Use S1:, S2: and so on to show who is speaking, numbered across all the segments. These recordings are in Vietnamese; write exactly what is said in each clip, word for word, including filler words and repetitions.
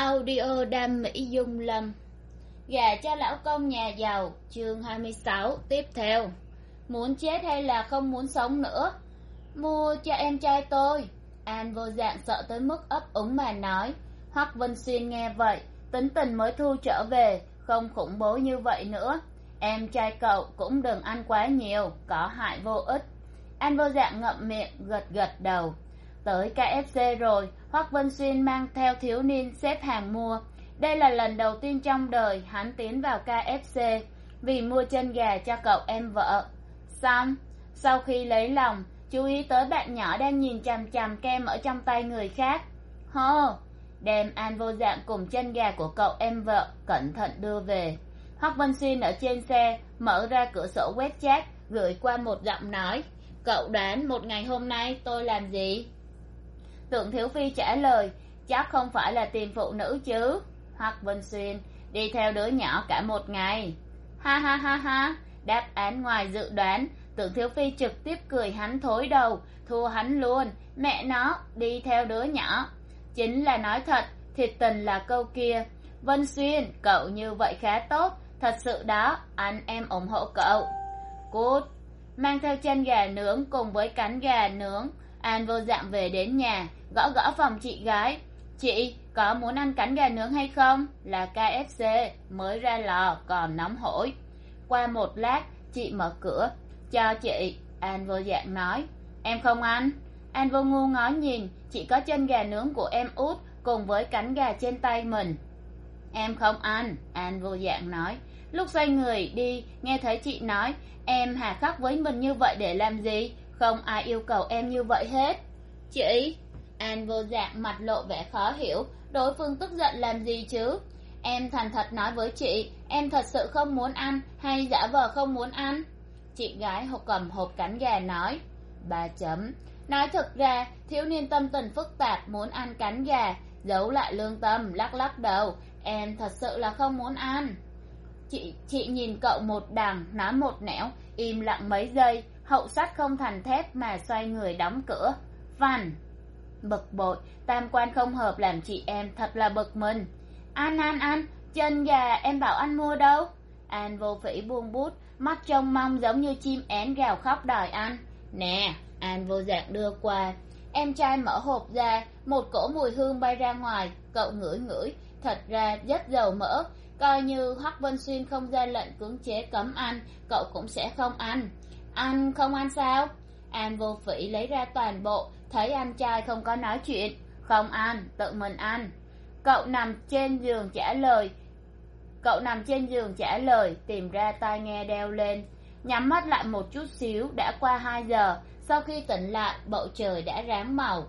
S1: Audio Đam Mỹ Dung Lâm. Gả cho lão công nhà giàu. Chương hai mươi sáu. Tiếp theo. Muốn chết hay là không muốn sống nữa? Mua cho em trai tôi. An vô dạng sợ tới mức ấp úng mà nói. Hoắc Vân Xuyên nghe vậy, tính tình mới thu trở về, không khủng bố như vậy nữa. Em trai cậu cũng đừng ăn quá nhiều, có hại vô ích. An vô dạng ngậm miệng, gật gật đầu. Tới ca ép xê rồi, Hoắc Vân Xuyên mang theo thiếu niên xếp hàng mua. Đây là lần đầu tiên trong đời hắn tiến vào ca ép xê vì mua chân gà cho cậu em vợ. Xong, sau khi lấy lòng, chú ý tới bạn nhỏ đang nhìn chằm chằm kem ở trong tay người khác. Hô, đem An vô dạng cùng chân gà của cậu em vợ cẩn thận đưa về. Hoắc Vân Xuyên ở trên xe mở ra cửa sổ web chat, gửi qua một giọng nói. Cậu đoán một ngày hôm nay tôi làm gì? Tưởng Thiếu Phi trả lời, chắc không phải là tìm phụ nữ chứ. Hoắc Vân Xuyên, đi theo đứa nhỏ cả một ngày. Ha ha ha ha, đáp án ngoài dự đoán. Tưởng Thiếu Phi trực tiếp cười hắn thối đầu, thua hắn luôn. Mẹ nó, đi theo đứa nhỏ. Chính là nói thật, thiệt tình là câu kia. Vân Xuyên, cậu như vậy khá tốt, thật sự đó, anh em ủng hộ cậu. Cút, mang theo chân gà nướng cùng với cánh gà nướng. An vô dạng về đến nhà, gõ gõ phòng chị gái. Chị, có muốn ăn cánh gà nướng hay không? Là ca ép xê, mới ra lò, còn nóng hổi. Qua một lát, chị mở cửa. Cho chị, An vô dạng nói. Em không ăn. An vô ngu ngó nhìn, chỉ có chân gà nướng của em út cùng với cánh gà trên tay mình. Em không ăn, An vô dạng nói. Lúc xoay người đi, nghe thấy chị nói, em hà khắc với mình như vậy để làm gì? Không ai yêu cầu em như vậy hết. Chị, An vô dạng mặt lộ vẻ khó hiểu, đối phương tức giận làm gì chứ? Em thành thật nói với chị, em thật sự không muốn ăn hay giả vờ không muốn ăn? Chị gái hộp cầm hộp cánh gà nói. Ba chấm. Nói thực ra, thiếu niên tâm tình phức tạp muốn ăn cánh gà, giấu lại lương tâm, lắc lắc đầu. Em thật sự là không muốn ăn. Chị, chị nhìn cậu một đằng, nói một nẻo, im lặng mấy giây, hậu sắt không thành thép mà xoay người đóng cửa. Phằn. Bực bội, tam quan không hợp làm chị em thật là bực mình. Ăn ăn ăn, chân gà em bảo anh mua đâu? An vô phỉ buông bút, mắt trông mong giống như chim én gào khóc đòi ăn. Nè, An vô dạng đưa qua. Em trai mở hộp ra, một cỗ mùi hương bay ra ngoài, cậu ngửi ngửi, thật ra rất dầu mỡ. Coi như Hoắc Vân Xuyên không ra lệnh cưỡng chế cấm ăn, cậu cũng sẽ không ăn. Ăn không ăn sao? An vô phỉ lấy ra toàn bộ, thấy anh trai không có nói chuyện. Không ăn, tự mình ăn. Cậu nằm trên giường trả lời. Cậu nằm trên giường trả lời, tìm ra tai nghe đeo lên. Nhắm mắt lại một chút xíu, đã qua hai giờ. Sau khi tỉnh lại, bầu trời đã rám màu.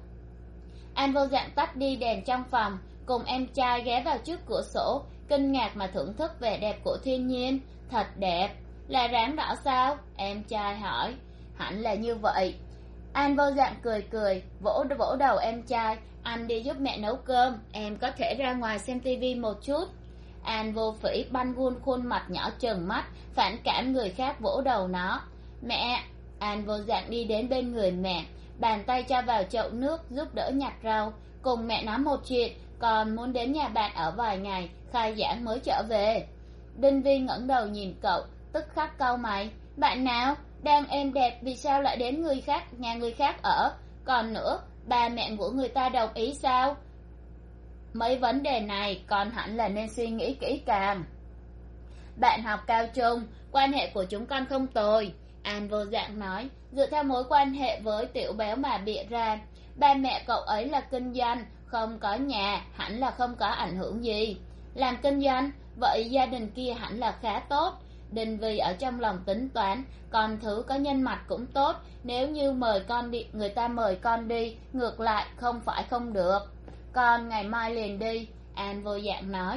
S1: An vô dạng tắt đi đèn trong phòng, cùng em trai ghé vào trước cửa sổ, kinh ngạc mà thưởng thức vẻ đẹp của thiên nhiên. Thật đẹp. Là ráng đỏ sao? Em trai hỏi. Hẳn là như vậy. An vô dạng cười cười, vỗ vỗ đầu em trai. Anh đi giúp mẹ nấu cơm, em có thể ra ngoài xem tivi một chút. An vô phỉ banh vuông khuôn mặt nhỏ trừng mắt, phản cảm người khác vỗ đầu nó. Mẹ. An vô dạng đi đến bên người mẹ, bàn tay cho vào chậu nước giúp đỡ nhặt rau, cùng mẹ nói một chuyện, còn muốn đến nhà bạn ở vài ngày, khai giảng mới trở về. Đinh Vi ngẩng đầu nhìn cậu, tức khắc cau mày. Bạn nào? Đang êm đẹp vì sao lại đến người khác, nhà người khác ở? Còn nữa, ba mẹ của người ta đồng ý sao? Mấy vấn đề này con hẳn là nên suy nghĩ kỹ càng. Bạn học cao trung, quan hệ của chúng con không tồi, An vô dạng nói, dựa theo mối quan hệ với tiểu béo mà bịa ra. Ba mẹ cậu ấy là kinh doanh, không có nhà, hẳn là không có ảnh hưởng gì. Làm kinh doanh, vậy gia đình kia hẳn là khá tốt. Đinh Vi ở trong lòng tính toán, con thứ có nhân mạch cũng tốt, nếu như mời con đi, người ta mời con đi, ngược lại không phải không được. Con ngày mai liền đi, An vô dạng nói.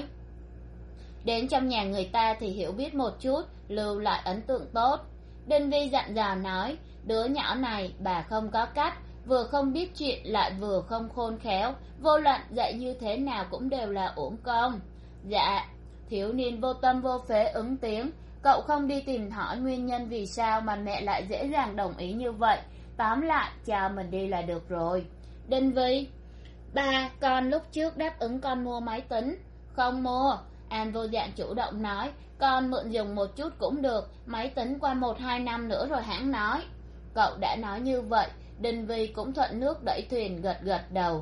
S1: Đến trong nhà người ta thì hiểu biết một chút, lưu lại ấn tượng tốt. Đinh Vi dặn dò nói, đứa nhỏ này bà không có cách, vừa không biết chuyện lại vừa không khôn khéo, vô luận dạy như thế nào cũng đều là uổng công. Dạ. Thiếu niên vô tâm vô phế ứng tiếng. Cậu không đi tìm hỏi nguyên nhân vì sao mà mẹ lại dễ dàng đồng ý như vậy. Tóm lại, cho mình đi là được rồi. Đinh Vi. Ba, con lúc trước đáp ứng con mua máy tính. Không mua, An vô dạng chủ động nói. Con mượn dùng một chút cũng được, máy tính qua một hai năm nữa rồi hãng nói. Cậu đã nói như vậy, Đinh Vi cũng thuận nước đẩy thuyền gật gật đầu.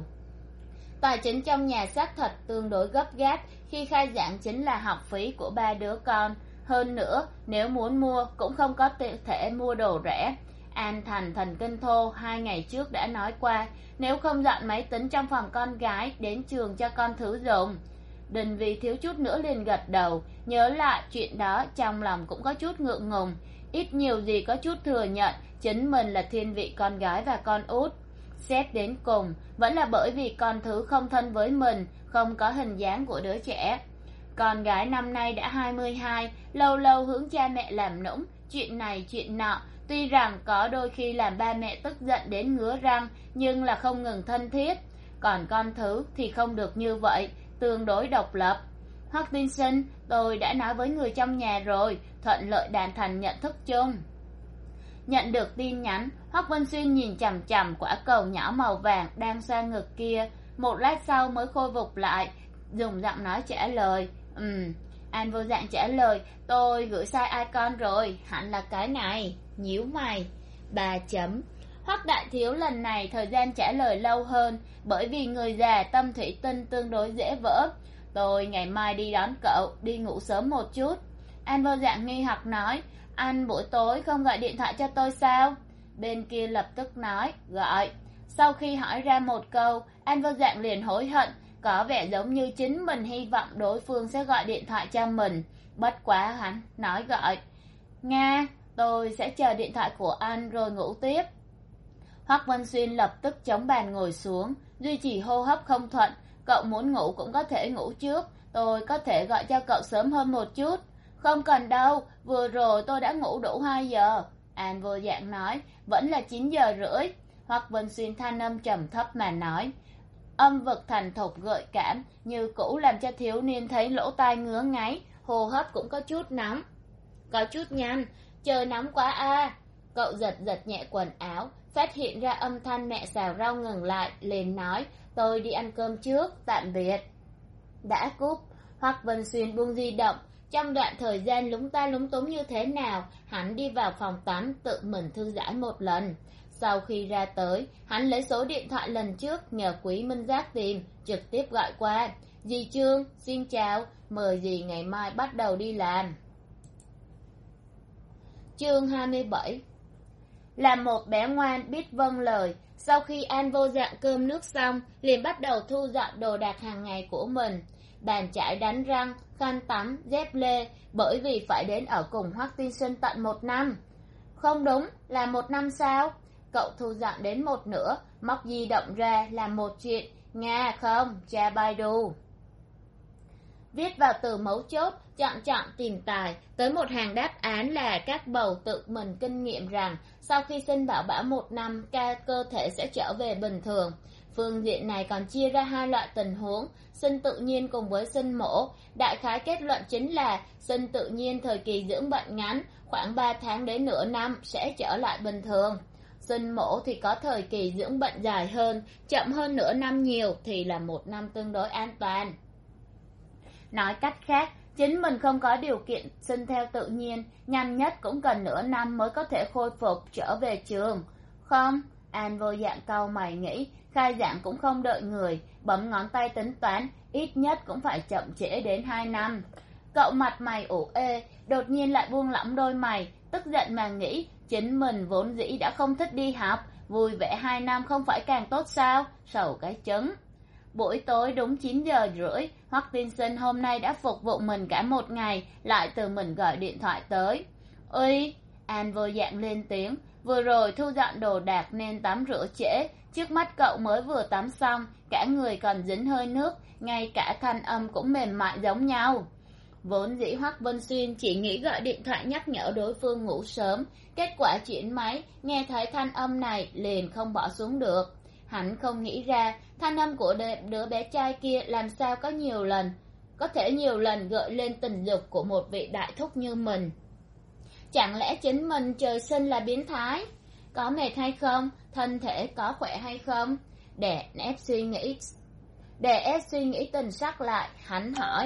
S1: Tài chính trong nhà xác thật tương đối gấp gáp, khi khai giảng chính là học phí của ba đứa con. Hơn nữa, nếu muốn mua cũng không có thể mua đồ rẻ. An Thành thần kinh thô hai ngày trước đã nói qua, nếu không dọn máy tính trong phòng con gái đến trường cho con thử dùng. Đình Vì thiếu chút nữa liền gật đầu, nhớ lại chuyện đó trong lòng cũng có chút ngượng ngùng, ít nhiều gì có chút thừa nhận chính mình là thiên vị con gái và con út. Xét đến cùng vẫn là bởi vì con thứ không thân với mình, không có hình dáng của đứa trẻ. Con gái năm nay đã hai mươi hai, lâu lâu hướng cha mẹ làm nũng chuyện này chuyện nọ, tuy rằng có đôi khi làm ba mẹ tức giận đến ngứa răng, nhưng là không ngừng thân thiết. Còn con thứ thì không được như vậy, tương đối độc lập. Hoắc tiên sinh, tôi đã nói với người trong nhà rồi, thuận lợi đạt thành nhận thức chung. Nhận được tin nhắn, Hoắc Vân Xuyên nhìn chằm chằm quả cầu nhỏ màu vàng đang xoa ngực kia, một lát sau mới khôi phục lại, dùng giọng nói trả lời. Ừm, An vô dạng trả lời, tôi gửi sai icon rồi, hẳn là cái này. Nhíu mày. Ba chấm. Hoắc đại thiếu lần này thời gian trả lời lâu hơn, bởi vì người già tâm thủy tinh tương đối dễ vỡ. Tôi ngày mai đi đón cậu, đi ngủ sớm một chút. An vô dạng nghi hoặc nói, anh buổi tối không gọi điện thoại cho tôi sao? Bên kia lập tức nói, gọi. Sau khi hỏi ra một câu, An vô dạng liền hối hận, có vẻ giống như chính mình hy vọng đối phương sẽ gọi điện thoại cho mình. Bất quá hắn nói gọi. Nga, tôi sẽ chờ điện thoại của anh rồi ngủ tiếp. Hoắc Vân Xuyên lập tức chống bàn ngồi xuống, duy trì hô hấp không thuận. Cậu muốn ngủ cũng có thể ngủ trước, tôi có thể gọi cho cậu sớm hơn một chút. Không cần đâu, vừa rồi tôi đã ngủ đủ hai giờ. An vô dạng nói, vẫn là chín giờ rưỡi. Hoắc Vân Xuyên thanh âm trầm thấp mà nói, âm vực thành thục gợi cảm như cũ làm cho thiếu niên thấy lỗ tai ngứa ngáy, hô hấp cũng có chút nóng, có chút nhanh. Trời nóng quá a. Cậu giật giật nhẹ quần áo, phát hiện ra âm thanh mẹ xào rau ngừng lại, liền nói, tôi đi ăn cơm trước, tạm biệt. Đã cúp, Hoắc Vân Xuyên buông di động. Trong đoạn thời gian lúng ta lúng túng như thế nào, hắn đi vào phòng tắm tự mình thư giãn một lần. Sau khi ra tới, hắn lấy số điện thoại lần trước nhờ Quý Minh Giác tìm, trực tiếp gọi qua. Dì Trương, xin chào, mời dì ngày mai bắt đầu đi làm. Chương hai mươi bảy. Là một bé ngoan biết vâng lời, sau khi An vô dạng cơm nước xong, liền bắt đầu thu dọn đồ đạc hàng ngày của mình. Bàn chải đánh răng, khăn tắm, dép lê, bởi vì phải đến ở cùng Hoắc tiên sinh tận một năm. Không đúng, là một năm sao? Cậu thu dọn đến một nửa, móc di động ra làm một chuyện, Nga không, cha Baidu. Viết vào từ mấu chốt, chọn chọn tìm tòi, tới một hàng đáp án là các bầu tự mình kinh nghiệm rằng sau khi sinh bảo bảo một năm, ca cơ thể sẽ trở về bình thường. Phương diện này còn chia ra hai loại tình huống, sinh tự nhiên cùng với sinh mổ. Đại khái kết luận chính là sinh tự nhiên thời kỳ dưỡng bệnh ngắn, khoảng ba tháng đến nửa năm sẽ trở lại bình thường. Sinh mổ thì có thời kỳ dưỡng bệnh dài hơn, chậm hơn nửa năm nhiều thì là một năm tương đối an toàn. Nói cách khác, chính mình không có điều kiện sinh theo tự nhiên, nhanh nhất cũng cần nửa năm mới có thể khôi phục trở về trường. Không, An vô dạng cau mày nghĩ, khai giảng cũng không đợi người, bấm ngón tay tính toán, ít nhất cũng phải chậm trễ đến hai năm. Cậu mặt mày ủ ê, đột nhiên lại buông lỏng đôi mày, tức giận mà nghĩ, chính mình vốn dĩ đã không thích đi học, vui vẻ hai năm không phải càng tốt sao, sầu cái trứng. Buổi tối đúng chín giờ rưỡi, Hoắc tiên sinh hôm nay đã phục vụ mình cả một ngày, lại từ mình gọi điện thoại tới. Ui, An vô dạng lên tiếng, vừa rồi thu dọn đồ đạc nên tắm rửa trễ, trước mắt cậu mới vừa tắm xong, cả người còn dính hơi nước, ngay cả thanh âm cũng mềm mại giống nhau. Vốn dĩ Hoắc Vân Xuyên chỉ nghĩ gọi điện thoại nhắc nhở đối phương ngủ sớm, kết quả chuyển máy, nghe thấy thanh âm này liền không bỏ xuống được. Hắn không nghĩ ra thanh âm của đứa bé trai kia làm sao có nhiều lần, có thể nhiều lần gợi lên tình dục của một vị đại thúc như mình. Chẳng lẽ chính mình trời sinh là biến thái? Có mệt hay không? Thân thể có khỏe hay không? Để ép suy nghĩ Để ép suy nghĩ tình sắc lại, hắn hỏi.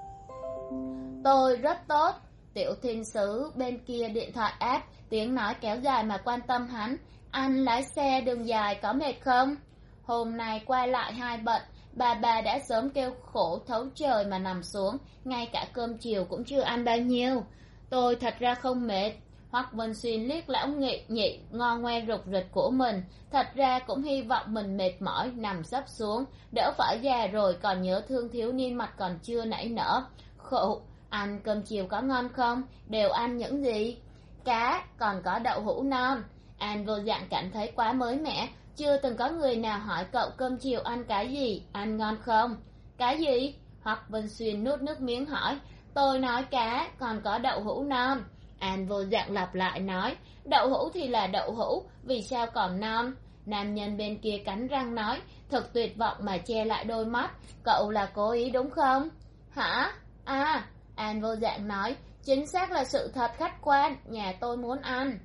S1: Tôi rất tốt. Tiểu thiên sứ bên kia điện thoại áp, tiếng nói kéo dài mà quan tâm hắn. Anh lái xe đường dài có mệt không? Hôm nay qua lại hai bận, bà bà đã sớm kêu khổ thấu trời mà nằm xuống, ngay cả cơm chiều cũng chưa ăn bao nhiêu. Tôi thật ra không mệt. Hoắc Vân Xuyên liếc lão nghị nhị ngon ngoe rục rịch của mình, thật ra cũng hy vọng mình mệt mỏi nằm sấp xuống, đỡ phải già rồi còn nhớ thương thiếu niên mặt còn chưa nảy nở. Khổ, ăn cơm chiều có ngon không? Đều ăn những gì? Cá, còn có đậu hũ non. An vô dạng cảm thấy quá mới mẻ, chưa từng có người nào hỏi cậu cơm chiều ăn cái gì, ăn ngon không? Cái gì? Hoắc Vân Xuyên nuốt nước miếng hỏi. Tôi nói cá, còn có đậu hũ non. An vô dạng lặp lại nói. Đậu hũ thì là đậu hũ, vì sao còn non? Nam nhân bên kia cắn răng nói, thật tuyệt vọng mà che lại đôi mắt. Cậu là cố ý đúng không? Hả? À, An vô dạng nói, chính xác là sự thật khách quan, nhà tôi muốn ăn.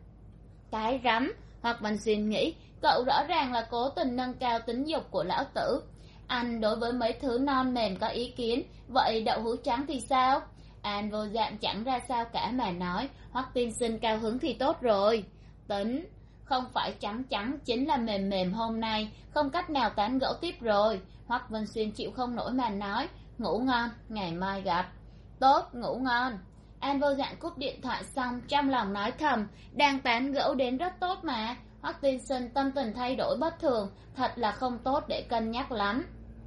S1: Cái rắm, Hoắc Văn Xuyên nghĩ, cậu rõ ràng là cố tình nâng cao tính dục của lão tử. Anh đối với mấy thứ non mềm có ý kiến, vậy đậu hũ trắng thì sao? An vô dạng chẳng ra sao cả mà nói, Hoắc tiên sinh cao hứng thì tốt rồi. Tính, không phải trắng trắng chính là mềm mềm hôm nay, không cách nào tán gẫu tiếp rồi. Hoắc Vân Xuyên chịu không nổi mà nói, ngủ ngon, ngày mai gặp. Tốt, ngủ ngon. An vô dạng cúp điện thoại xong, trong lòng nói thầm, đang tán gẫu đến rất tốt mà. Hoắc tiên sinh tâm tình thay đổi bất thường, thật là không tốt để cân nhắc lắm.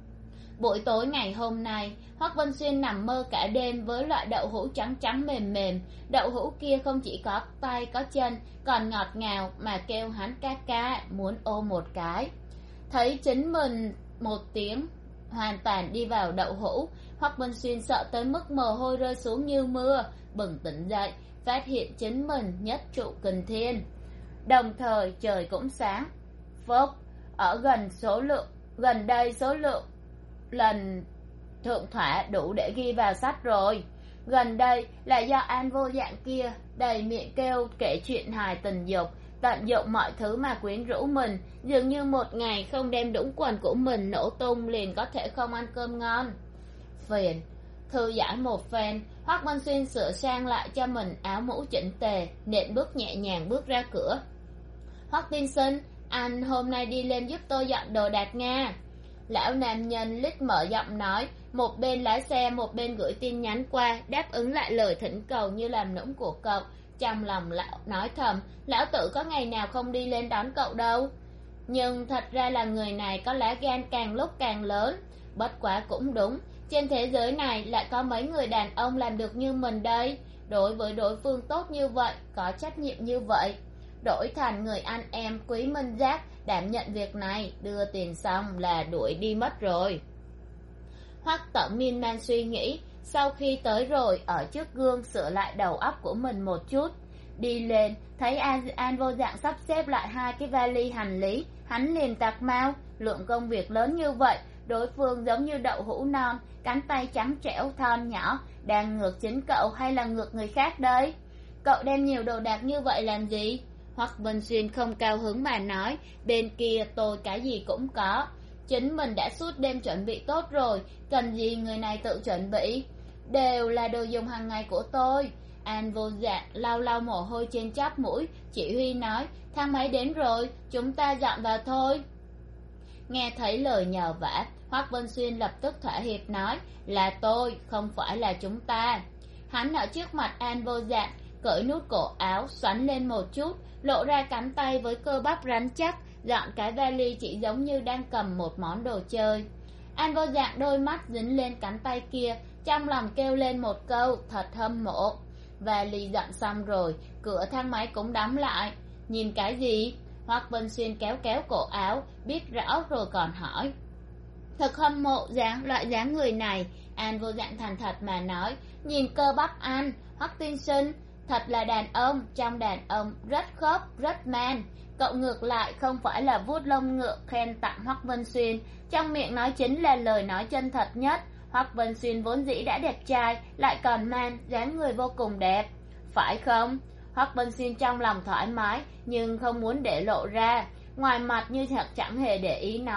S1: Buổi tối ngày hôm nay, Hoắc Vân Xuyên nằm mơ cả đêm với loại đậu hũ trắng trắng mềm mềm. Đậu hũ kia không chỉ có tay có chân, còn ngọt ngào mà kêu hắn ca ca, muốn ôm một cái. Thấy chính mình một tiếng hoàn toàn đi vào đậu hũ, Hoắc Vân Xuyên sợ tới mức mồ hôi rơi xuống như mưa, bừng tỉnh dậy, phát hiện chính mình nhất trụ kình thiên. Đồng thời trời cũng sáng. Phốc, ở gần số lượng, gần đây số lượng lần thượng thỏa đủ để ghi vào sách rồi. Gần đây là do An vô dạng kia đầy miệng kêu kể chuyện hài tình dục, tận dụng mọi thứ mà quyến rũ mình, dường như một ngày không đem đũng quần của mình nổ tung liền có thể không ăn cơm ngon. Phiền. Thư giải một phen, Hoắc Văn Xuyên sửa sang lại cho mình áo mũ chỉnh tề, nện bước nhẹ nhàng bước ra cửa. Hoắc tiên sinh, anh hôm nay đi lên giúp tôi dọn đồ đạc nha. Lão nam nhân lít mở giọng nói, một bên lái xe một bên gửi tin nhắn qua, đáp ứng lại lời thỉnh cầu như làm nũng của cậu. Trong lòng lão nói thầm, lão tử có ngày nào không đi lên đón cậu đâu. Nhưng thật ra là người này có lá gan càng lúc càng lớn. Bất quá cũng đúng, trên thế giới này lại có mấy người đàn ông làm được như mình đây. Đối với đối phương tốt như vậy, có trách nhiệm như vậy, đổi thành người anh em Quý Minh Giác đảm nhận việc này, đưa tiền xong là đuổi đi mất rồi. Hoắc Tổng miên man suy nghĩ, sau khi tới rồi ở trước gương sửa lại đầu óc của mình một chút. Đi lên thấy An, An vô dạng sắp xếp lại hai cái vali hành lý, hắn liền tạc mau. Lượng công việc lớn như vậy, đối phương giống như đậu hũ non, cánh tay trắng trẻo thon nhỏ, đang ngược chính cậu hay là ngược người khác đây? Cậu đem nhiều đồ đạc như vậy làm gì? Hoắc Vân Xuyên không cao hứng mà nói, bên kia tôi cái gì cũng có, chính mình đã suốt đêm chuẩn bị tốt rồi, cần gì người này tự chuẩn bị, đều là đồ dùng hàng ngày của tôi. An vô dạng lau lau mồ hôi trên chóp mũi, chỉ huy nói, thang máy đến rồi, chúng ta dọn vào thôi. Nghe thấy lời nhờ vả, Hoắc Vân Xuyên lập tức thỏa hiệp nói, là tôi, không phải là chúng ta. Hắn ở trước mặt An vô dạng, cởi nút cổ áo xoắn lên một chút, lộ ra cánh tay với cơ bắp rắn chắc, dọn cái vali chỉ giống như đang cầm một món đồ chơi. An vô dạng đôi mắt dính lên cánh tay kia, trong lòng kêu lên một câu thật hâm mộ. Vali dọn xong rồi, cửa thang máy cũng đóng lại. Nhìn cái gì? Hoắc Vân Xuyên kéo kéo cổ áo, biết rõ rồi còn hỏi. Thật hâm mộ dáng loại dáng người này. An vô dạng thành thật mà nói, nhìn cơ bắp anh, Hoắc tiên sinh thật là đàn ông, trong đàn ông rất khớp, rất man. Cậu ngược lại không phải là vuốt lông ngựa khen tặng Hoắc Vân Xuyên, trong miệng nói chính là lời nói chân thật nhất. Hoắc Vân Xuyên vốn dĩ đã đẹp trai, lại còn man, dáng người vô cùng đẹp, phải không? Hoắc Vân Xuyên trong lòng thoải mái, nhưng không muốn để lộ ra, ngoài mặt như thật chẳng hề để ý nói,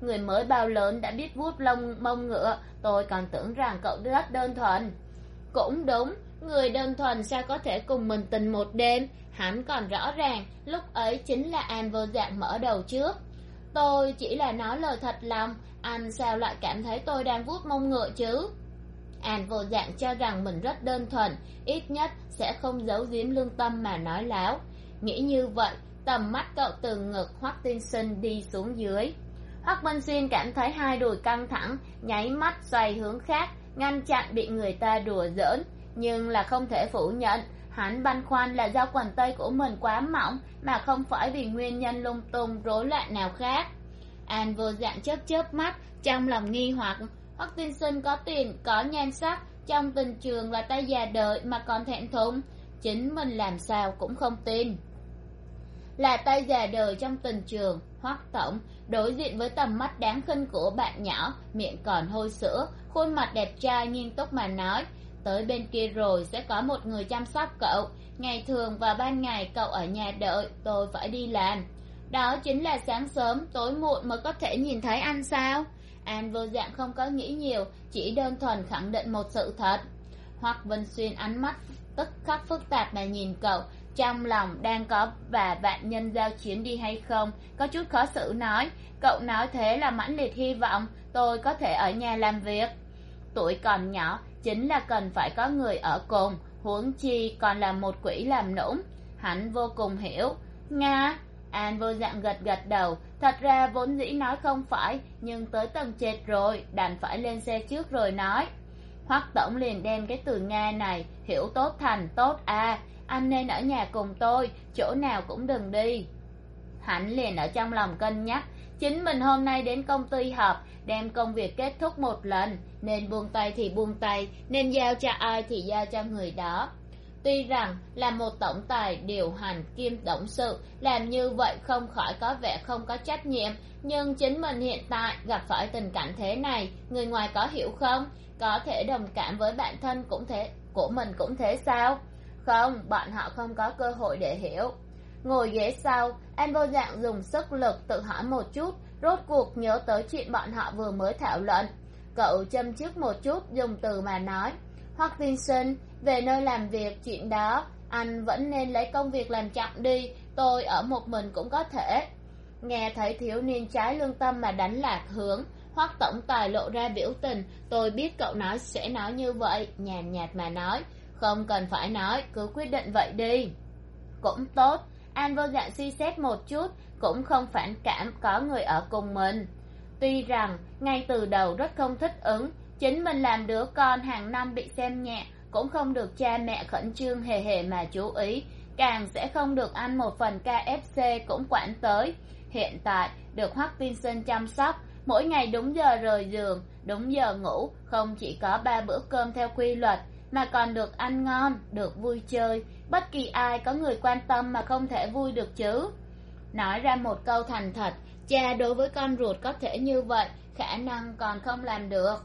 S1: người mới bao lớn đã biết vuốt lông mông ngựa, tôi còn tưởng rằng cậu rất đơn thuần. Cũng đúng, người đơn thuần sao có thể cùng mình tình một đêm. Hắn còn rõ ràng lúc ấy chính là An Vô Dạng mở đầu trước. Tôi chỉ là nói lời thật lòng, anh sao lại cảm thấy tôi đang vuốt mông ngựa chứ? An Vô Dạng cho rằng mình rất đơn thuần, ít nhất sẽ không giấu giếm lương tâm mà nói láo. Nghĩ như vậy, tầm mắt cậu từ ngực Hoắc Tiên Sinh đi xuống dưới. Hoắc Vân Xuyên cảm thấy hai đùi căng thẳng, nháy mắt xoay hướng khác, ngăn chặn bị người ta đùa giỡn. Nhưng là không thể phủ nhận, hắn băn khoăn là do quần tây của mình quá mỏng, mà không phải vì nguyên nhân lung tung rối loạn nào khác. An Vô Dạng chớp chớp mắt, trong lòng nghi hoặc. Hoắc Tiên Sinh có tiền, có nhan sắc, trong tình trường là tay già đời mà còn thẹn thùng, chính mình làm sao cũng không tin. Là tay già đời trong tình trường, Hoắc tổng đối diện với tầm mắt đáng khinh của bạn nhỏ, miệng còn hôi sữa, khuôn mặt đẹp trai nghiêm túc mà nói, tới bên kia rồi sẽ có một người chăm sóc cậu, ngày thường và ban ngày cậu ở nhà đợi, tôi phải đi làm. Đó chính là sáng sớm tối muộn mới có thể nhìn thấy anh sao? An Vô Dạng không có nghĩ nhiều, chỉ đơn thuần khẳng định một sự thật. Hoắc Vân Xuyên ánh mắt tức khắc phức tạp mà nhìn cậu, trong lòng đang có và vạn nhân giao chiến đi hay không, có chút khó xử nói, cậu nói thế là mãnh liệt hy vọng tôi có thể ở nhà làm việc. Tuổi còn nhỏ chính là cần phải có người ở cùng, huống chi còn là một quỷ làm nũng. Hắn vô cùng hiểu. Nga. An Vô Dạng gật gật đầu, thật ra vốn dĩ nói không phải, nhưng tới tầng trệt rồi, đành phải lên xe trước rồi nói. Hoắc tổng liền đem cái từ Nga này hiểu tốt thành tốt à, anh nên ở nhà cùng tôi, chỗ nào cũng đừng đi. Hắn liền ở trong lòng cân nhắc, chính mình hôm nay đến công ty họp, đem công việc kết thúc một lần, nên buông tay thì buông tay, nên giao cho ai thì giao cho người đó. Tuy rằng là một tổng tài điều hành kiêm董sự, làm như vậy không khỏi có vẻ không có trách nhiệm, nhưng chính mình hiện tại gặp phải tình cảnh thế này, người ngoài có hiểu không? Có thể đồng cảm với bản thân cũng thế, của mình cũng thế sao? Không, bọn họ không có cơ hội để hiểu. Ngồi ghế sau, An Vô Dạng dùng sức lực tự hỏi một chút, rốt cuộc nhớ tới chuyện bọn họ vừa mới thảo luận. Cậu châm chước một chút, dùng từ mà nói, Hoắc Tiên Sinh, về nơi làm việc chuyện đó, anh vẫn nên lấy công việc làm trọng đi, tôi ở một mình cũng có thể. Nghe thấy thiếu niên trái lương tâm mà đánh lạc hướng, Hoắc tổng tài lộ ra biểu tình, tôi biết cậu nói sẽ nói như vậy, nhàn nhạt mà nói, không cần phải nói, cứ quyết định vậy đi. Cũng tốt. An Vô Dạng suy xét một chút, cũng không phản cảm có người ở cùng mình. Tuy rằng ngay từ đầu rất không thích ứng, chính mình làm đứa con hàng năm bị xem nhẹ, cũng không được cha mẹ khẩn trương hề hề mà chú ý, càng sẽ không được ăn một phần ca ép xê cũng quản tới. Hiện tại được Hoắc Tiên Sinh chăm sóc, mỗi ngày đúng giờ rời giường, đúng giờ ngủ, không chỉ có ba bữa cơm theo quy luật, mà còn được ăn ngon, được vui chơi. Bất kỳ ai có người quan tâm mà không thể vui được chứ. Nói ra một câu thành thật, cha đối với con ruột có thể như vậy, khả năng còn không làm được.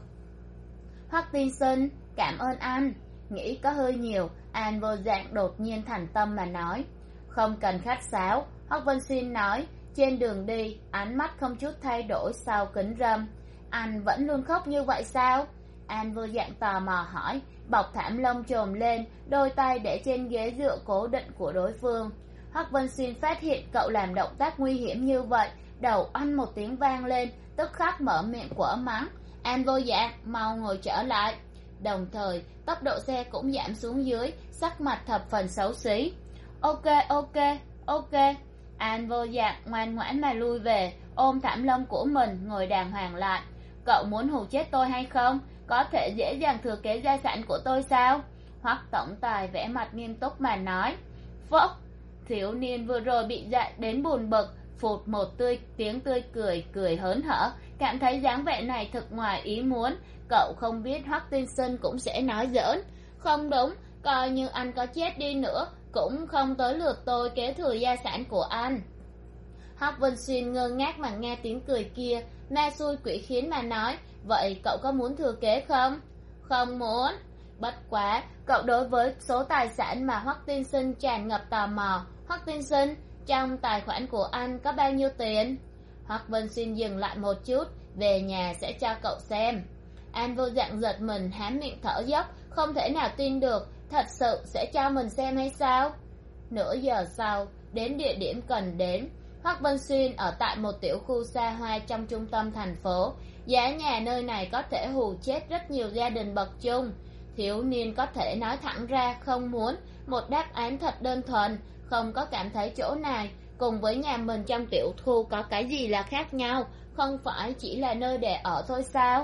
S1: Hoắc Tiên Sinh, cảm ơn anh. Nghĩ có hơi nhiều, An Vô Dạng đột nhiên thành tâm mà nói. Không cần khách sáo, Hoắc Vân Xuyên nói. Trên đường đi, ánh mắt không chút thay đổi sau kính râm. Anh vẫn luôn khóc như vậy sao? An Vô Dạng tò mò hỏi, bọc thảm lông chồm lên, đôi tay để trên ghế dựa cố định của đối phương. Hoắc Vân Xuyên phát hiện cậu làm động tác nguy hiểm như vậy, đầu oanh một tiếng vang lên, tức khắc mở miệng quở mắng. An Vô Dạng, mau ngồi trở lại. Đồng thời, tốc độ xe cũng giảm xuống dưới, sắc mặt thập phần xấu xí. Ok, ok, ok. An Vô Dạng ngoan ngoãn mà lui về, ôm thảm lông của mình, ngồi đàng hoàng lại. Cậu muốn hù chết tôi hay không? Có thể dễ dàng thừa kế gia sản của tôi sao? Hoắc tổng tài vẽ mặt nghiêm túc mà nói. Phốc! Thiếu niên vừa rồi bị dạy đến buồn bực, phụt một tươi tiếng tươi cười, cười hớn hở, cảm thấy dáng vẻ này thật ngoài ý muốn. Cậu không biết Hoắc Tiên Sinh cũng sẽ nói giỡn. Không đúng, coi như anh có chết đi nữa, cũng không tới lượt tôi kế thừa gia sản của anh. Hoắc Vân Xuyên ngơ ngác mà nghe tiếng cười kia, ma xui quỷ khiến mà nói, vậy cậu có muốn thừa kế không? Không muốn. Bất quá, cậu đối với số tài sản mà Hoắc Tiên Sinh tràn ngập tò mò. Hoắc Tiên Sinh, trong tài khoản của anh có bao nhiêu tiền? Hoắc Vân Xuyên dừng lại một chút, về nhà sẽ cho cậu xem. An Vô Dạng giật mình há miệng thở dốc, không thể nào tin được, thật sự sẽ cho mình xem hay sao? Nửa giờ sau, đến địa điểm cần đến. Hoắc Vân Xuyên ở tại một tiểu khu xa hoa trong trung tâm thành phố. Giá nhà nơi này có thể hù chết rất nhiều gia đình bậc trung. Thiếu niên có thể nói thẳng ra không muốn, một đáp án thật đơn thuần, không có cảm thấy chỗ này cùng với nhà mình trong tiểu khu có cái gì là khác nhau, không phải chỉ là nơi để ở thôi sao?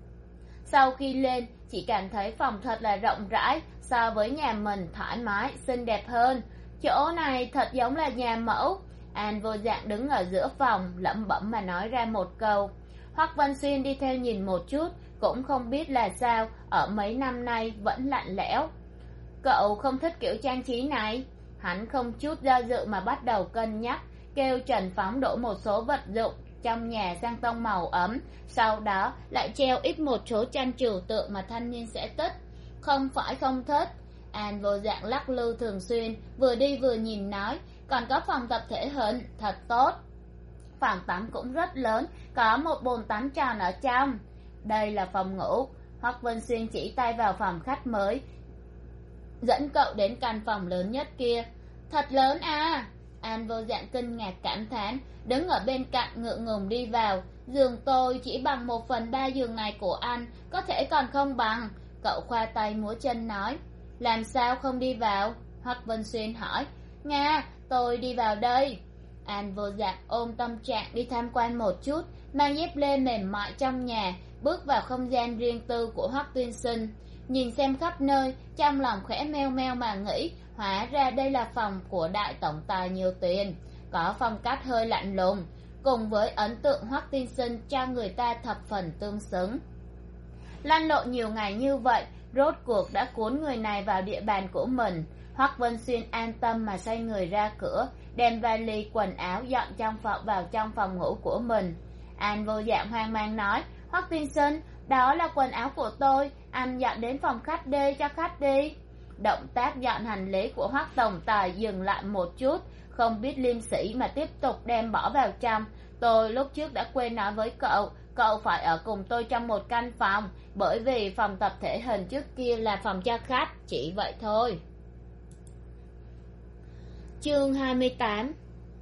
S1: Sau khi lên, chỉ cảm thấy phòng thật là rộng rãi, so với nhà mình thoải mái, xinh đẹp hơn. Chỗ này thật giống là nhà mẫu. An Vô Dạng đứng ở giữa phòng, lẩm bẩm mà nói ra một câu. Hoắc Vân Xuyên đi theo nhìn một chút, cũng không biết là sao, ở mấy năm nay vẫn lạnh lẽo. Cậu không thích kiểu trang trí này? Hắn không chút do dự mà bắt đầu cân nhắc, kêu Trần Phóng đổ một số vật dụng trong nhà sang tông màu ấm, sau đó lại treo ít một số tranh trừu tượng mà thanh niên sẽ thích. Không phải không thích. An Vô Dạng lắc lư thường xuyên, vừa đi vừa nhìn nói, còn có phòng tập thể hình, thật tốt. Phòng tắm cũng rất lớn, có một bồn tắm tròn ở trong. Đây là phòng ngủ. Hoắc Vân Xuyên chỉ tay vào phòng khách mới, dẫn cậu đến căn phòng lớn nhất kia. Thật lớn à? An Vô Dạng kinh ngạc cảm thán, đứng ở bên cạnh ngượng ngùng đi vào. Giường tôi chỉ bằng một phần ba giường này của anh, có thể còn không bằng. Cậu khoa tay múa chân nói. Làm sao không đi vào? Hoắc Vân Xuyên hỏi. Nga, tôi đi vào đây. An Vô Dạng ôm tâm trạng đi tham quan một chút, mang dép lê mềm mại trong nhà, bước vào không gian riêng tư của Hoắc Tuyên Sinh. Nhìn xem khắp nơi, trong lòng khẽ meo meo mà nghĩ, hóa ra đây là phòng của đại tổng tài nhiều tiền, có phong cách hơi lạnh lùng, cùng với ấn tượng Hoắc Tuyên Sinh cho người ta thập phần tương xứng. Lăn lộn nhiều ngày như vậy, rốt cuộc đã cuốn người này vào địa bàn của mình. Hoắc Vân Xuyên an tâm mà xoay người ra cửa, đem vali quần áo dọn trong phòng vào trong phòng ngủ của mình. An Vô Dạng hoang mang nói, Hoắc Tuyên Sinh, đó là quần áo của tôi, anh dọn đến phòng khách đi cho khách đi. Động tác dọn hành lý của Hoắc tổng tài dừng lại một chút, không biết liêm sĩ mà tiếp tục đem bỏ vào trong. Tôi lúc trước đã quên nói với cậu, cậu phải ở cùng tôi trong một căn phòng, bởi vì phòng tập thể hình trước kia là phòng cho khách, chỉ vậy thôi. Chương hai mươi tám.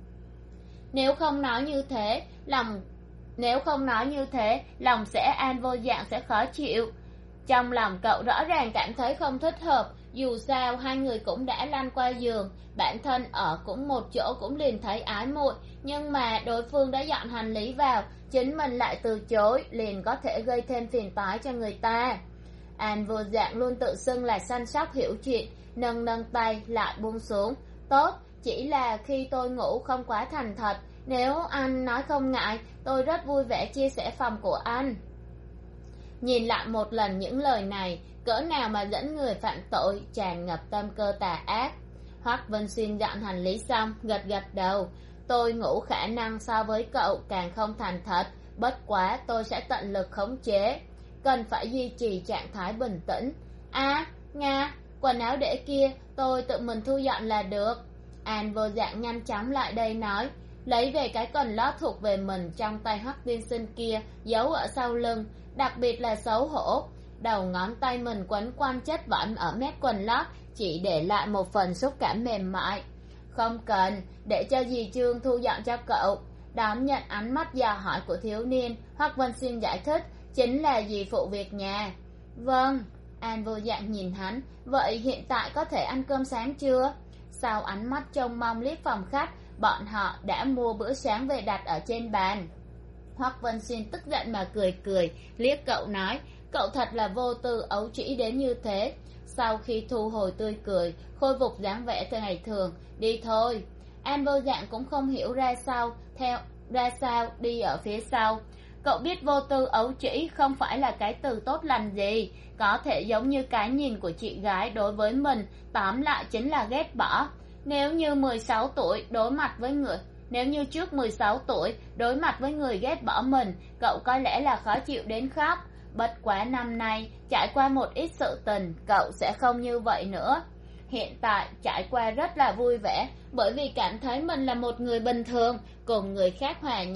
S1: Nếu không nói như thế, lòng Nếu không nói như thế, lòng sẽ An Vô Dạng sẽ khó chịu. Trong lòng cậu rõ ràng cảm thấy không thích hợp, dù sao hai người cũng đã lăn qua giường, bản thân ở cũng một chỗ cũng liền thấy ái muội, nhưng mà đối phương đã dọn hành lý vào, chính mình lại từ chối, liền có thể gây thêm phiền toái cho người ta. An Vô Dạng luôn tự xưng là săn sóc hiểu chuyện, nâng nâng tay lại buông xuống. Tốt, chỉ là khi tôi ngủ không quá thành thật, nếu anh nói không ngại, tôi rất vui vẻ chia sẻ phòng của anh. Nhìn lại một lần những lời này, cỡ nào mà dẫn người phạm tội, tràn ngập tâm cơ tà ác. Hoắc Vân Xuyên dọn hành lý xong, gật gật đầu. Tôi ngủ khả năng so với cậu càng không thành thật, bất quá tôi sẽ tận lực khống chế. Cần phải duy trì trạng thái bình tĩnh. À, Nga, quần áo để kia, tôi tự mình thu dọn là được. An Vô Dạng nhanh chóng lại đây nói, lấy về cái quần lót thuộc về mình trong tay Hoắc Tuyên Sinh kia, giấu ở sau lưng, đặc biệt là xấu hổ. Đầu ngón tay mình quấn quanh chất vải ở mép quần lót, chỉ để lại một phần xúc cảm mềm mại. Không cần, để cho dì Trương thu dọn cho cậu. Đón nhận ánh mắt dò hỏi của thiếu niên, Hoắc Vân Xuyên giải thích, chính là dì phụ việc nhà. Vâng. An Vô Dạng nhìn hắn, vậy hiện tại có thể ăn cơm sáng chưa? Sau ánh mắt trông mong liếc phòng khách, bọn họ đã mua bữa sáng về đặt ở trên bàn. Hoắc Vân Xuyên tức giận mà cười cười, liếc cậu nói, cậu thật là vô tư ấu trĩ đến như thế. Sau khi thu hồi tươi cười, khôi phục dáng vẻ từ ngày thường, đi thôi. An Vô Dạng cũng không hiểu ra sao, theo ra sao đi ở phía sau. Cậu biết vô tư ấu trĩ không phải là cái từ tốt lành gì, có thể giống như cái nhìn của chị gái đối với mình, tóm lại chính là ghét bỏ. Nếu như mười sáu tuổi đối mặt với người Nếu như trước mười sáu tuổi đối mặt với người ghét bỏ mình, cậu có lẽ là khó chịu đến khóc. Bất quá năm nay trải qua một ít sự tình, cậu sẽ không như vậy nữa. Hiện tại trải qua rất là vui vẻ, bởi vì cảm thấy mình là một người bình thường, cùng người khác hòa nhã,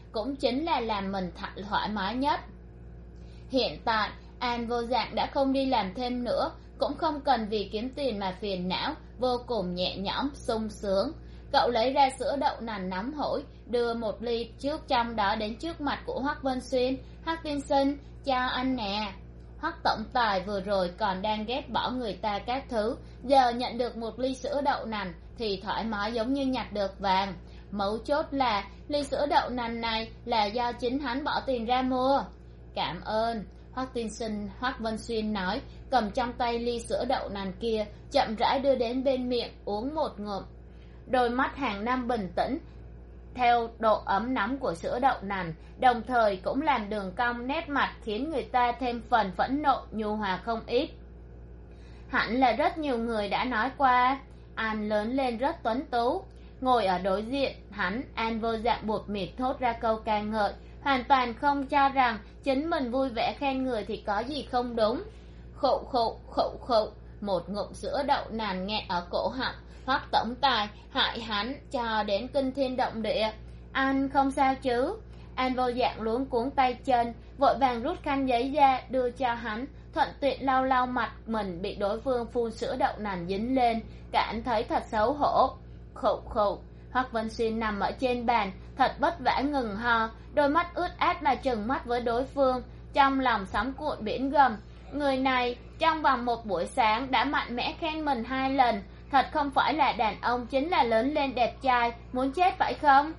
S1: cũng chính là làm mình th- thoải mái nhất. Hiện tại An vô dạng đã không đi làm thêm nữa, cũng không cần vì kiếm tiền mà phiền não, vô cùng nhẹ nhõm sung sướng. Cậu lấy ra sữa đậu nành nóng hổi, đưa một ly trước trong đó đến trước mặt của Hoắc Vân Xuyên. Hoắc tiên sinh, chào anh nè. Hoắc tổng tài vừa rồi còn đang ghét bỏ người ta các thứ, giờ nhận được một ly sữa đậu nành thì thoải mái giống như nhặt được vàng. Mấu chốt là ly sữa đậu nành này là do chính hắn bỏ tiền ra mua. Cảm ơn, Hoắc tiên sinh, Hoắc Vân Xuyên nói, cầm trong tay ly sữa đậu nành kia, chậm rãi đưa đến bên miệng uống một ngụm. Đôi mắt hàng năm bình tĩnh theo độ ấm nóng của sữa đậu nành, đồng thời cũng làm đường cong nét mặt khiến người ta thêm phần phẫn nộ nhu hòa không ít. Hẳn là rất nhiều người đã nói qua, An lớn lên rất tuấn tú. Ngồi ở đối diện hắn, An vô dạng buột miệng thốt ra câu ca ngợi, hoàn toàn không cho rằng chính mình vui vẻ khen người thì có gì không đúng. Khụ khụ khụ khụ, một ngụm sữa đậu nành nghẹn ở cổ họng. Hoắc tổng tài hại hắn cho đến kinh thiên động địa. Anh không sao chứ? An vô dạng luống cuống tay chân, vội vàng rút khăn giấy ra đưa cho hắn, thuận tiện lau lau mặt mình bị đối phương phun sữa đậu nành dính lên, cảm thấy thật xấu hổ. Khụ khụ, Hoắc Vân Xuyên nằm ở trên bàn, thật vất vả ngừng ho, đôi mắt ướt át mà trừng mắt với đối phương, trong lòng sóng cuộn biển gầm. Người này trong vòng một buổi sáng đã mạnh mẽ khen mình hai lần, thật không phải là đàn ông chính là lớn lên đẹp trai, muốn chết phải không?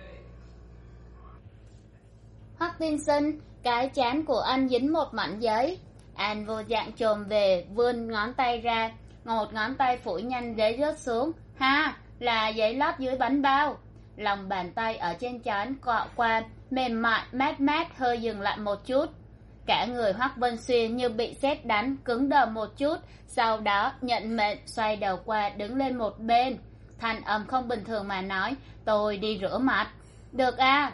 S1: Hoắc tiên sinh, cái trán của anh dính một mảnh giấy. An vô dạng chồm về, vươn ngón tay ra, một ngón tay phủi nhanh giấy rớt xuống. Ha, là giấy lót dưới bánh bao. Lòng bàn tay ở trên trán cọ qua, mềm mại, mát mát, hơi dừng lại một chút. Cả người Hoắc Vân Xuyên như bị sét đánh, cứng đờ một chút, sau đó nhận mệnh xoay đầu qua đứng lên một bên. Thanh âm không bình thường mà nói, tôi đi rửa mặt. Được à?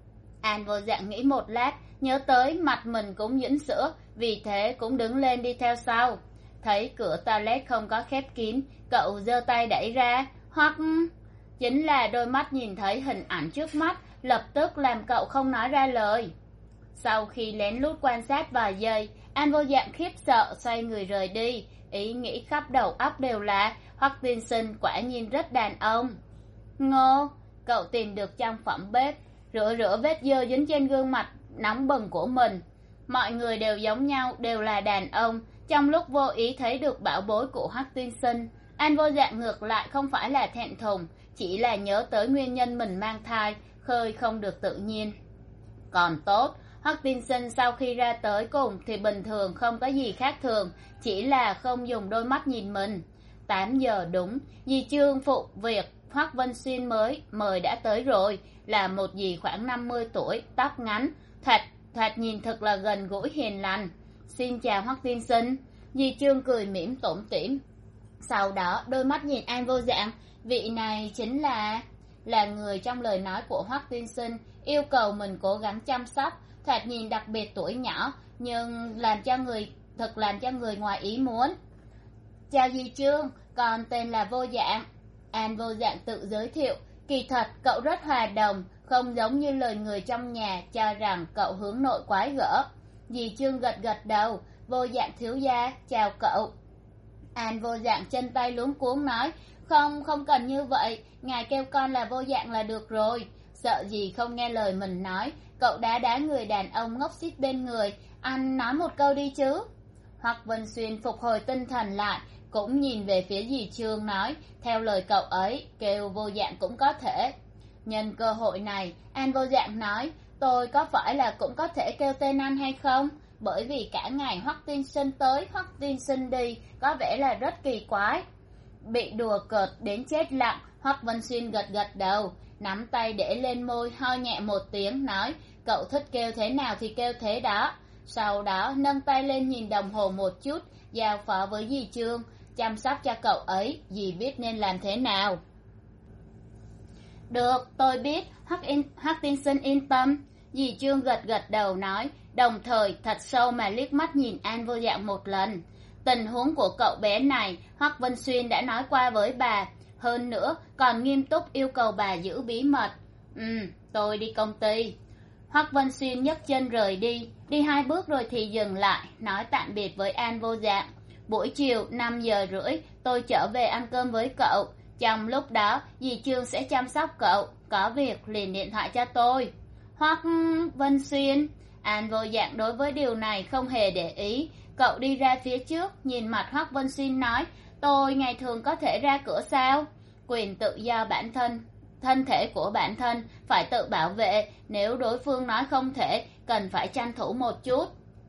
S1: An vô dạng nghĩ một lát, nhớ tới mặt mình cũng dính sữa, vì thế cũng đứng lên đi theo sau. Thấy cửa toilet không có khép kín, cậu giơ tay đẩy ra, hoặc chính là đôi mắt nhìn thấy hình ảnh trước mắt, lập tức làm cậu không nói ra lời. Sau khi lén lút quan sát vài giây, An vô dạng khiếp sợ xoay người rời đi, ý nghĩ khắp đầu óc đều là Hoắc tiên sinh quả nhiên rất đàn ông. Ngô, cậu tìm được trong phòng bếp, rửa rửa vết dơ dính trên gương mặt nóng bừng của mình. Mọi người đều giống nhau, đều là đàn ông. Trong lúc vô ý thấy được bảo bối của Hoắc tiên sinh, An vô dạng ngược lại không phải là thẹn thùng, chỉ là nhớ tới nguyên nhân mình mang thai, khơi không được tự nhiên. Còn tốt, Hoắc tiên sinh sau khi ra tới cùng thì bình thường không có gì khác thường, chỉ là không dùng đôi mắt nhìn mình. Tám giờ đúng, dì Trương phụ việc Hoắc Vân Xuyên mới mời đã tới rồi, là một dì khoảng năm mươi tuổi, tóc ngắn, thoạt thoạt nhìn thật là gần gũi hiền lành. Xin chào Hoắc tiên sinh. Dì Trương cười mỉm tủm tỉm, sau đó đôi mắt nhìn An vô dạng, vị này chính là là người trong lời nói của Hoắc tiên sinh yêu cầu mình cố gắng chăm sóc, thoạt nhìn đặc biệt tuổi nhỏ, nhưng làm cho người thật làm cho người ngoài ý muốn. Chào dì Trương, con tên là Vô Dạng. An vô dạng tự giới thiệu, kỳ thật cậu rất hòa đồng, không giống như lời người trong nhà cho rằng cậu hướng nội quái gở. Dì Trương gật gật đầu, Vô Dạng thiếu gia, chào cậu. An vô dạng chân tay luống cuống nói, không, không cần như vậy, ngài kêu con là Vô Dạng là được rồi. Sợ gì không nghe lời mình nói, cậu đá đá người đàn ông ngốc xít bên người, anh nói một câu đi chứ. Hoắc Vân Xuyên phục hồi tinh thần lại, cũng nhìn về phía dì Trương nói, theo lời cậu ấy, kêu Vô Dạng cũng có thể. Nhân cơ hội này, An vô dạng nói, tôi có phải là cũng có thể kêu tên anh hay không? Bởi vì cả ngày Hoắc tiên sinh tới, Hoắc tiên sinh đi, có vẻ là rất kỳ quái. Bị đùa cợt đến chết lặng, Hoắc Vân Xuyên gật gật đầu, nắm tay để lên môi, ho nhẹ một tiếng, nói, cậu thích kêu thế nào thì kêu thế đó. Sau đó nâng tay lên nhìn đồng hồ một chút, giao phó với dì Trương, chăm sóc cho cậu ấy, dì biết nên làm thế nào. Được, tôi biết, Hoắc Hoắc tiên sinh yên tâm. Dì Trương gật gật đầu nói, đồng thời thật sâu mà liếc mắt nhìn An vô dạng một lần. Tình huống của cậu bé này, Hoắc Vân Xuyên đã nói qua với bà, hơn nữa còn nghiêm túc yêu cầu bà giữ bí mật. Ừ, tôi đi công ty. Hoắc Vân Xuyên nhấc chân rời đi, đi hai bước rồi thì dừng lại, nói tạm biệt với An Vô Dạng. Buổi chiều năm giờ rưỡi tôi trở về ăn cơm với cậu, trong lúc đó dì Trương sẽ chăm sóc cậu, có việc liền điện thoại cho tôi. Hoắc Vân Xuyên, An Vô Dạng đối với điều này không hề để ý. Cậu đi ra phía trước, nhìn mặt Hoắc Vân Xuyên nói, tôi ngày thường có thể ra cửa sao? Quyền tự do bản thân, thân thể của bản thân phải tự bảo vệ, nếu đối phương nói không thể, cần phải tranh thủ một chút.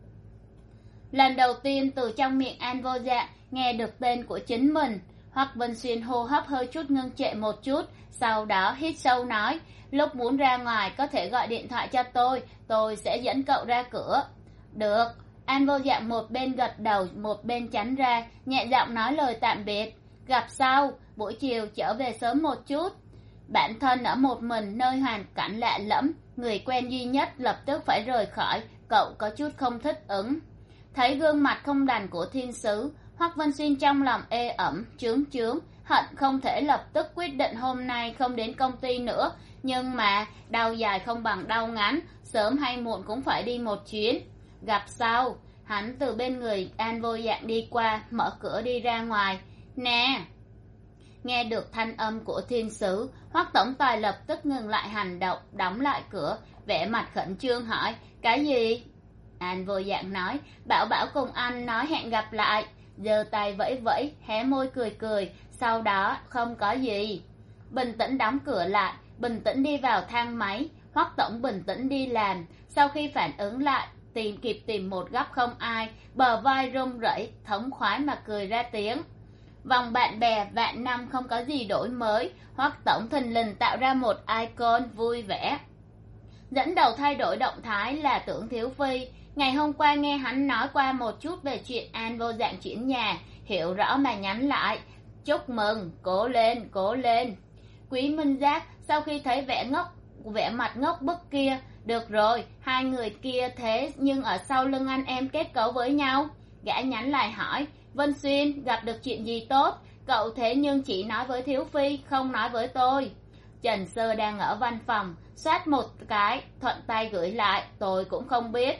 S1: Lần đầu tiên từ trong miệng An Vô Dạng nghe được tên của chính mình, Hoắc Vân Xuyên hô hấp hơi chút ngưng trệ một chút, sau đó hít sâu nói, lúc muốn ra ngoài có thể gọi điện thoại cho tôi, tôi sẽ dẫn cậu ra cửa. Được. An Vô Dạng một bên gật đầu một bên tránh ra, nhẹ giọng nói lời tạm biệt. Gặp sau, buổi chiều trở về sớm một chút. Bản thân ở một mình nơi hoàn cảnh lạ lẫm, người quen duy nhất lập tức phải rời khỏi, cậu có chút không thích ứng. Thấy gương mặt không đành của thiên sứ, Hoắc Vân Xuyên trong lòng ê ẩm, chướng chướng, hận không thể lập tức quyết định hôm nay không đến công ty nữa, nhưng mà đau dài không bằng đau ngắn, sớm hay muộn cũng phải đi một chuyến. Gặp sau, hắn từ bên người An Vô Dạng đi qua, mở cửa đi ra ngoài. Nè! Nghe được thanh âm của thiên sứ, Hoắc tổng tài lập tức ngừng lại hành động, đóng lại cửa, vẻ mặt khẩn trương hỏi, cái gì? An Vô Dạng nói, Bảo Bảo cùng anh nói hẹn gặp lại, giơ tay vẫy vẫy, hé môi cười cười, sau đó không có gì. Bình tĩnh đóng cửa lại, bình tĩnh đi vào thang máy, Hoắc tổng bình tĩnh đi làm, sau khi phản ứng lại, tìm kịp tìm một góc không ai, bờ vai rung rẩy, thống khoái mà cười ra tiếng. Vòng bạn bè vạn năm không có gì đổi mới, Hoắc tổng thình lình tạo ra một icon vui vẻ. Dẫn đầu thay đổi động thái là Tưởng Thiếu Phi, ngày hôm qua nghe hắn nói qua một chút về chuyện An Vô Dạng chuyển nhà, hiểu rõ mà nhắn lại, chúc mừng, cố lên, cố lên. Quý Minh Giác sau khi thấy vẻ ngốc, vẻ mặt ngốc bức kia, được rồi, hai người kia thế nhưng ở sau lưng anh em kết cấu với nhau. Gã nhắn lại hỏi, Vân Xuyên gặp được chuyện gì tốt, cậu thế nhưng chỉ nói với Thiếu Phi, không nói với tôi. Trần Sơ đang ở văn phòng, soát một cái, thuận tay gửi lại, tôi cũng không biết.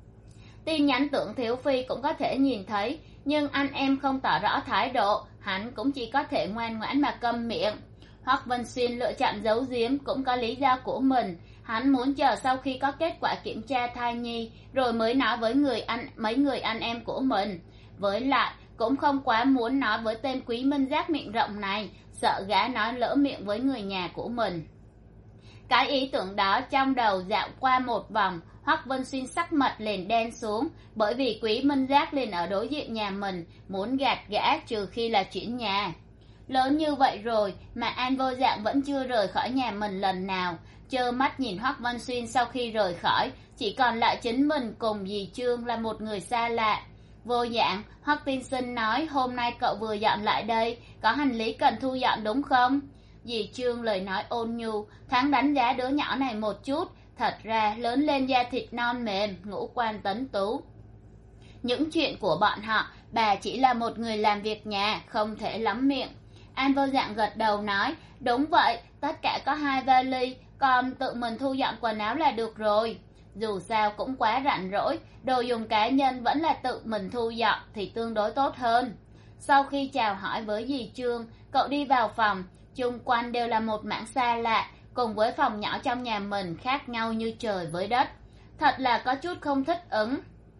S1: Tin nhắn Tưởng Thiếu Phi cũng có thể nhìn thấy, nhưng anh em không tỏ rõ thái độ, hắn cũng chỉ có thể ngoan ngoãn mà câm miệng. Hoắc Vân Xuyên lựa chọn giấu giếm cũng có lý do của mình, hắn muốn chờ sau khi có kết quả kiểm tra thai nhi rồi mới nói với người anh mấy người anh em của mình. Với lại cũng không quá muốn nói với tên Quý Minh Giác miệng rộng này, sợ gã nói lỡ miệng với người nhà của mình. Cái ý tưởng đó trong đầu dạo qua một vòng, Hoắc Vân Xuyên sắc mặt liền đen xuống, bởi vì Quý Minh Giác liền ở đối diện nhà mình, muốn gạt gã trừ khi là chuyển nhà. Lớn như vậy rồi mà An Vô Dạng vẫn chưa rời khỏi nhà mình lần nào, trơ mắt nhìn Hoắc Vân Xuyên sau khi rời khỏi, chỉ còn lại chính mình cùng dì Trương là một người xa lạ. Vô Dạng, Hoắc tiên sinh nói hôm nay cậu vừa dọn lại đây, có hành lý cần thu dọn đúng không? Dì Trương lời nói ôn nhu, thoáng đánh giá đứa nhỏ này một chút, thật ra lớn lên da thịt non mềm, ngũ quan tấn tú. Những chuyện của bọn họ, bà chỉ là một người làm việc nhà, không thể lắm miệng. An Vô Dạng gật đầu nói, đúng vậy, tất cả có hai vali, còn tự mình thu dọn quần áo là được rồi. Dù sao cũng quá rảnh rỗi, đồ dùng cá nhân vẫn là tự mình thu dọn thì tương đối tốt hơn. Sau khi chào hỏi với dì Trương, cậu đi vào phòng, chung quanh đều là một mảng xa lạ, cùng với phòng nhỏ trong nhà mình khác nhau như trời với đất. Thật là có chút không thích ứng.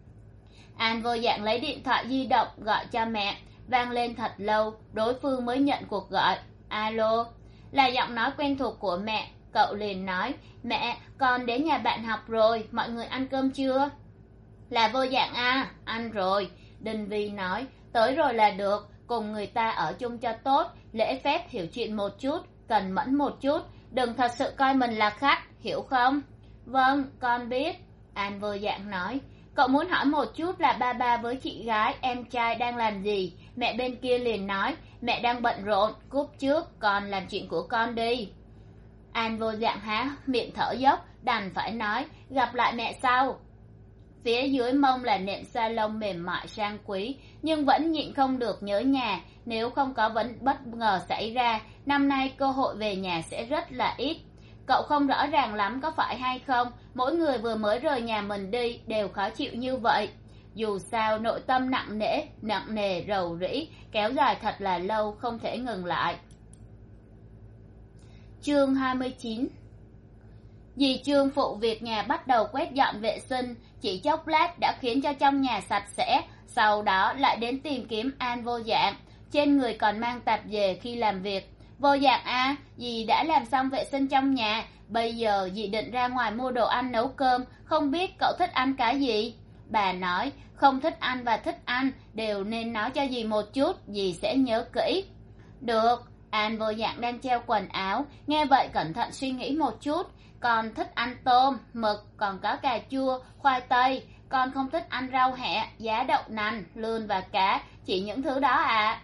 S1: An Vô Dạng lấy điện thoại di động gọi cho mẹ, vang lên thật lâu, đối phương mới nhận cuộc gọi. Alo, là giọng nói quen thuộc của mẹ, cậu liền nói, mẹ, con đến nhà bạn học rồi, mọi người ăn cơm chưa? Là Vô Dạng à, ăn rồi. Đinh Vi nói, tới rồi là được, cùng người ta ở chung cho tốt, lễ phép hiểu chuyện một chút, cần mẫn một chút, đừng thật sự coi mình là khách, hiểu không? Vâng, con biết. An Vô Dạng nói, cậu muốn hỏi một chút là ba ba với chị gái, em trai đang làm gì? Mẹ bên kia liền nói, mẹ đang bận rộn, cúp trước, con làm chuyện của con đi. An Vô Dạng há miệng thở dốc, đành phải nói, gặp lại mẹ sau. Phía dưới mông là nệm salon mềm mại sang quý, nhưng vẫn nhịn không được nhớ nhà, nếu không có vấn bất ngờ xảy ra, năm nay cơ hội về nhà sẽ rất là ít. Cậu không rõ ràng lắm có phải hay không, mỗi người vừa mới rời nhà mình đi đều khó chịu như vậy. Dù sao nội tâm nặng nề, nặng nề rầu rĩ, kéo dài thật là lâu, không thể ngừng lại. Chương hai mươi chín. Dì Trương phụ việc nhà bắt đầu quét dọn vệ sinh, chỉ chốc lát đã khiến cho trong nhà sạch sẽ, sau đó lại đến tìm kiếm An Vô Dạng, trên người còn mang tạp dề khi làm việc. Vô Dạng à, dì đã làm xong vệ sinh trong nhà, bây giờ dì định ra ngoài mua đồ ăn nấu cơm, không biết cậu thích ăn cái gì? Bà nói, không thích ăn và thích ăn đều nên nói cho dì một chút, dì sẽ nhớ kỹ. Được. An Vô Dạng đang treo quần áo, nghe vậy cẩn thận suy nghĩ một chút. Con thích ăn tôm, mực, còn có cà chua, khoai tây. Con không thích ăn rau hẹ, giá đậu nành, lươn và cá, chỉ những thứ đó à.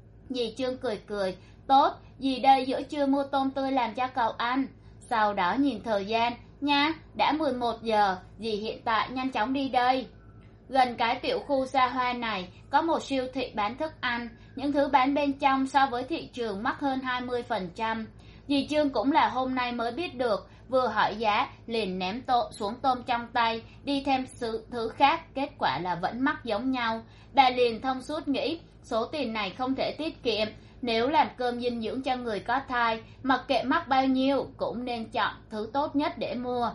S1: Dì Trương cười cười, tốt, dì đây giữa trưa mua tôm tươi làm cho cậu ăn. Sau đó nhìn thời gian, nha, đã mười một giờ, dì hiện tại nhanh chóng đi đây. Gần cái tiểu khu xa hoa này có một siêu thị bán thức ăn, những thứ bán bên trong so với thị trường mắc hơn hai mươi phần trăm. Dì Trương cũng là hôm nay mới biết được, vừa hỏi giá liền ném tô, xuống tôm trong tay, đi thêm sự thứ khác, kết quả là vẫn mắc giống nhau. Bà liền thông suốt nghĩ, số tiền này không thể tiết kiệm, nếu làm cơm dinh dưỡng cho người có thai, mặc kệ mắc bao nhiêu cũng nên chọn thứ tốt nhất để mua.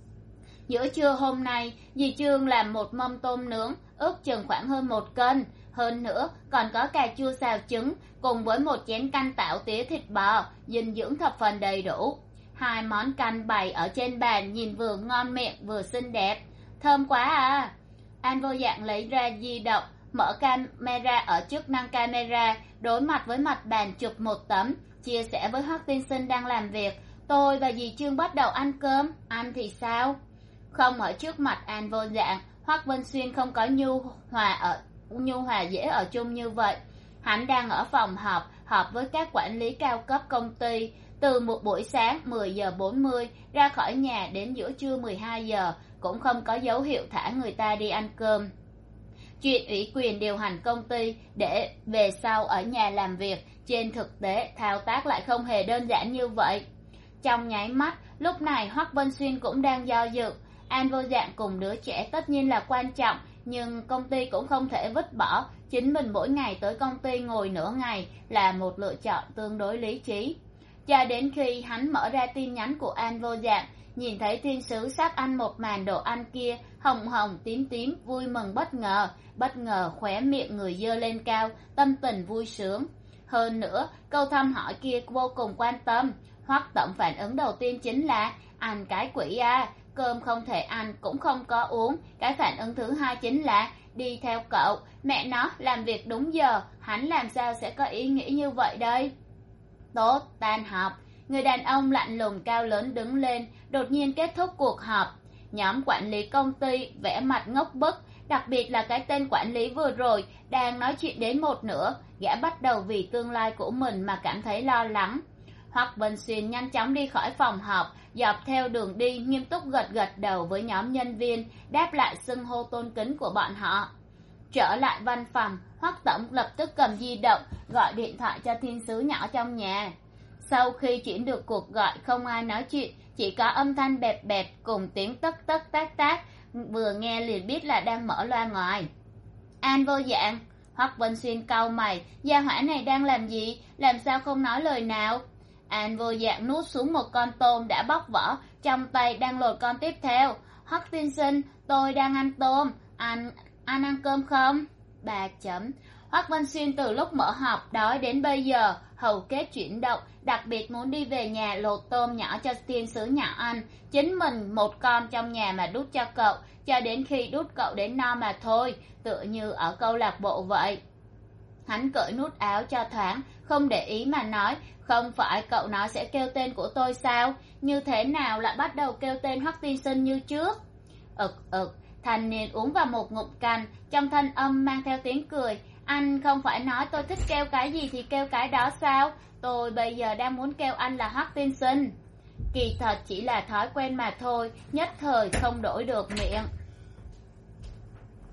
S1: Giữa trưa hôm nay, dì Trương làm một mâm tôm nướng, ước chừng khoảng hơn một cân. Hơn nữa, còn có cà chua xào trứng, cùng với một chén canh tảo tía thịt bò, dinh dưỡng thập phần đầy đủ. Hai món canh bày ở trên bàn nhìn vừa ngon miệng vừa xinh đẹp. Thơm quá à! An Vô Dạng lấy ra di động, mở camera ở chức năng camera, đối mặt với mặt bàn chụp một tấm, chia sẻ với Hoắc Tiên Sinh đang làm việc. Tôi và dì Trương bắt đầu ăn cơm, ăn thì sao? Không ở trước mặt An Vô Dạng, Hoắc Vân Xuyên không có nhu hòa ở nhu hòa dễ ở chung như vậy. Hắn đang ở phòng họp, họp với các quản lý cao cấp công ty. Từ một buổi sáng mười giờ bốn mươi ra khỏi nhà đến giữa trưa mười hai giờ, cũng không có dấu hiệu thả người ta đi ăn cơm. Chuyện ủy quyền điều hành công ty để về sau ở nhà làm việc, trên thực tế thao tác lại không hề đơn giản như vậy. Trong nháy mắt, lúc này Hoắc Vân Xuyên cũng đang do dự. An Vô Dạng cùng đứa trẻ tất nhiên là quan trọng, nhưng công ty cũng không thể vứt bỏ. Chính mình mỗi ngày tới công ty ngồi nửa ngày là một lựa chọn tương đối lý trí. Cho đến khi hắn mở ra tin nhắn của An Vô Dạng, nhìn thấy thiên sứ sắp ăn một màn đồ ăn kia, hồng hồng tím tím, vui mừng bất ngờ, bất ngờ khóe miệng người dơ lên cao, tâm tình vui sướng. Hơn nữa, câu thăm hỏi kia vô cùng quan tâm. Hoắc tổng phản ứng đầu tiên chính là, ăn cái quỷ à, cơm không thể ăn cũng không có uống. Cái phản ứng thứ hai chính là, đi theo cậu, mẹ nó làm việc đúng giờ, hắn làm sao sẽ có ý nghĩ như vậy đây? Tốt, tan họp. Người đàn ông lạnh lùng cao lớn đứng lên, đột nhiên kết thúc cuộc họp. Nhóm quản lý công ty vẽ mặt ngốc bức, đặc biệt là cái tên quản lý vừa rồi đang nói chuyện đến một nửa, gã bắt đầu vì tương lai của mình mà cảm thấy lo lắng. Hoắc Vân Xuyên nhanh chóng đi khỏi phòng họp, dọc theo đường đi nghiêm túc gật gật đầu với nhóm nhân viên, đáp lại xưng hô tôn kính của bọn họ. Trở lại văn phòng, Hoắc tổng lập tức cầm di động gọi điện thoại cho thiên sứ nhỏ trong nhà. Sau khi chuyển được cuộc gọi, không ai nói chuyện, chỉ có âm thanh bẹp bẹp cùng tiếng tất tất tác tác, vừa nghe liền biết là đang mở loa ngoài. An Vô Dạng. Hoắc Vân Xuyên cau mày, gia hỏa này đang làm gì, làm sao không nói lời nào? An Vô Dạng nuốt xuống một con tôm đã bóc vỏ, trong tay đang lột con tiếp theo. Hoắc tiên sinh, tôi đang ăn tôm, anh anh ăn cơm không? Ba chấm. Hoắc Vân Xuyên từ lúc mở họp đói đến bây giờ, hầu kết chuyển động, đặc biệt muốn đi về nhà lột tôm nhỏ cho thiên sứ nhỏ ăn, chính mình một con trong nhà mà đút cho cậu, cho đến khi đút cậu đến no mà thôi, tựa như ở câu lạc bộ vậy. Hắn cởi nút áo cho thoáng, không để ý mà nói, không phải cậu nói sẽ kêu tên của tôi sao, như thế nào lại bắt đầu kêu tên Hoắc tiên sinh như trước? Ực ực, thanh niên uống vào một ngụm canh, trong thanh âm mang theo tiếng cười. Anh không phải nói tôi thích kêu cái gì thì kêu cái đó sao? Tôi bây giờ đang muốn kêu anh là Hoắc tiên sinh. Kỳ thật chỉ là thói quen mà thôi, nhất thời không đổi được miệng.